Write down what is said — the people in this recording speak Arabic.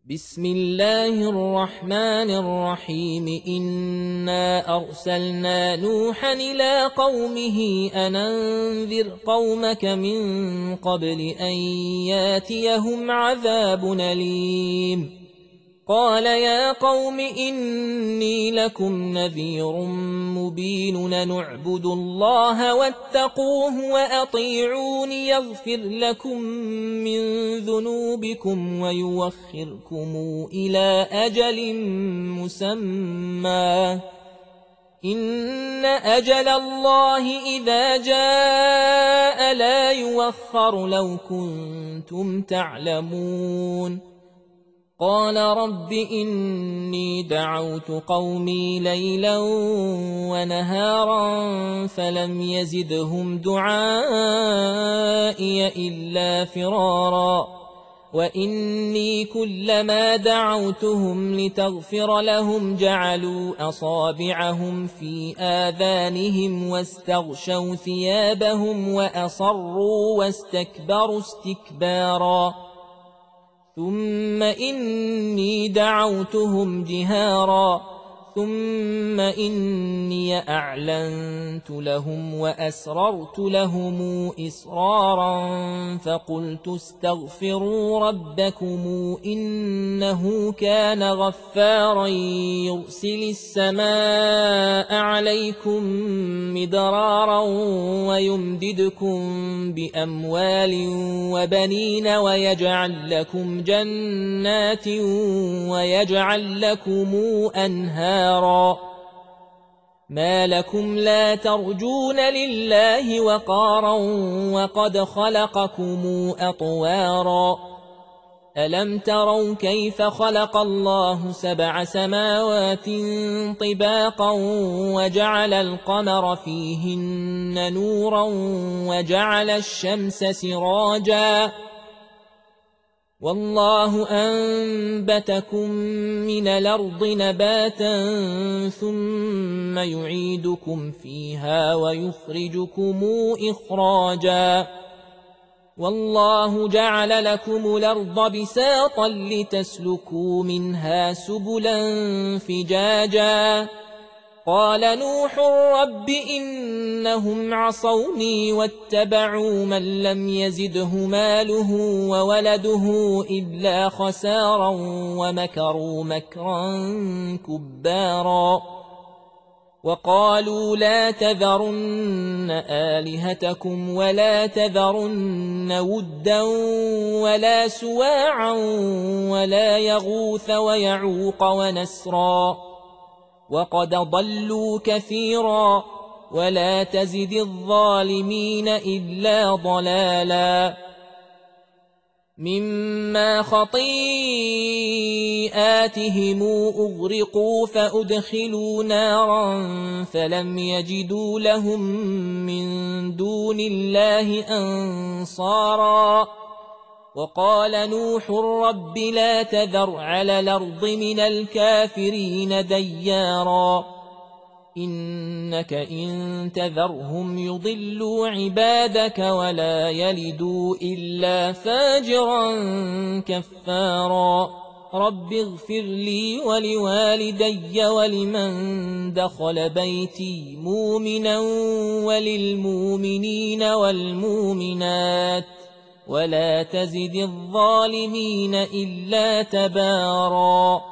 بسم الله الرحمن الرحيم إنا أرسلنا نوحا إلى قومه أن أنذر قومك من قبل أن ياتيهم عذاب أليم قال يا قوم إني لكم نذير مبين نعبدوا الله واتقوه وأطيعون يغفر لكم من ذنوبكم ويوخركم إلى أجل مسمى إن أجل الله إذا جاء لا يوخر لو كنتم تعلمون قال رب إني دعوت قومي ليلا ونهارا فلم يزدهم دعائي إلا فرارا وإني كلما دعوتهم لتغفر لهم جعلوا أصابعهم في آذانهم واستغشوا ثيابهم وأصروا واستكبروا استكبارا ثم إني دعوتهم جهارا ثم إني أعلنت لهم وأسررت لهم إسرارا فقلت استغفروا ربكم إنه كان غفارا يرسل السماء عليكم مدرارا ويمددكم بأموال وبنين ويجعل لكم جنات ويجعل لكم أنهارا ما لكم لا ترجون لله وقارا وقد خلقكم أطوارا ألم تروا كيف خلق الله 7 سماوات طباقا وجعل القمر فيهن نورا وجعل الشمس سراجا والله أنبتكم من الأرض نباتا ثم يعيدكم فيها ويخرجكم إخراجا والله جعل لكم الأرض بساطا لتسلكوا منها سبلا فجاجا قال نوح رب إنهم عصوني واتبعوا من لم يزده ماله وولده إلا خسارا ومكروا مكرا كبارا وقالوا لا تذرن آلهتكم ولا تذرن ودا ولا سواعا ولا يغوث ويعوق ونسرا وقد ضلوا كثيرا ولا تزد الظالمين إلا ضلالا مما خطيئاتهم أغرقوا فأدخلوا نارا فلم يجدوا لهم من دون الله أنصارا وقال نوح رب لا تذر على الأرض من الكافرين ديارا إنك إن تذرهم يضلوا عبادك ولا يلدوا إلا فاجرا كفارا رب اغفر لي ولوالدي ولمن دخل بيتي مؤمنا وللمؤمنين والمؤمنات ولا تزد الظالمين إلا تبارا